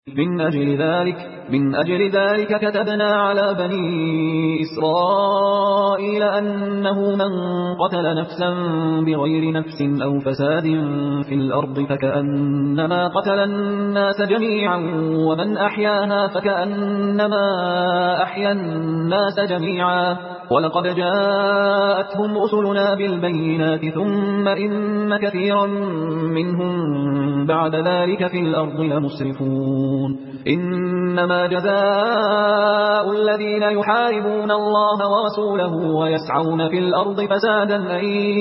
من أجل ذلك كتبنا على بني إسرائيل أنه من قتل نفسا بغير نفس أو فساد في الأرض فكأنما قتل الناس جميعا ومن أحياها فكأنما أحيا الناس جميعا ولقد جاءتهم رسلنا بالبينات ثم إن كثيرا منهم بعد ذلك في الأرض لمسرفون إنما جزاء الذين يحاربون الله ورسوله ويسعون في الأرض فسادا أن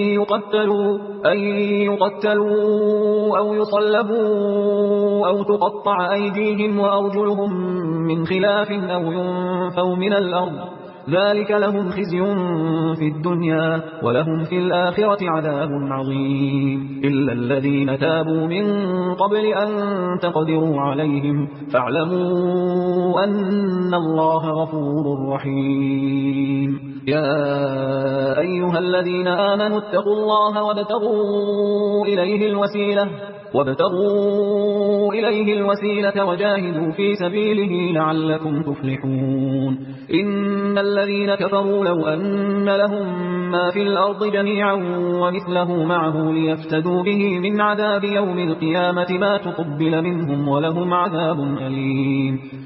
يقتلوا أو يصلبوا أو تقطع أيديهم وأرجلهم من خلاف أو ينفوا من الأرض ذلك لهم خزي في الدنيا ولهم في الآخرة عذاب عظيم إلا الذين تابوا من قبل أن تقدروا عليهم فاعلموا أن الله غفور رحيم يا أيها الذين آمنوا اتقوا الله وابتغوا إليه الوسيلة وجاهدوا في سبيله لعلكم تفلحون إن الذين كفروا لو أن لهم ما في الأرض جميعا ومثله معه ليفتدوا به من عذاب يوم القيامة ما تقبل منهم ولهم عذاب أليم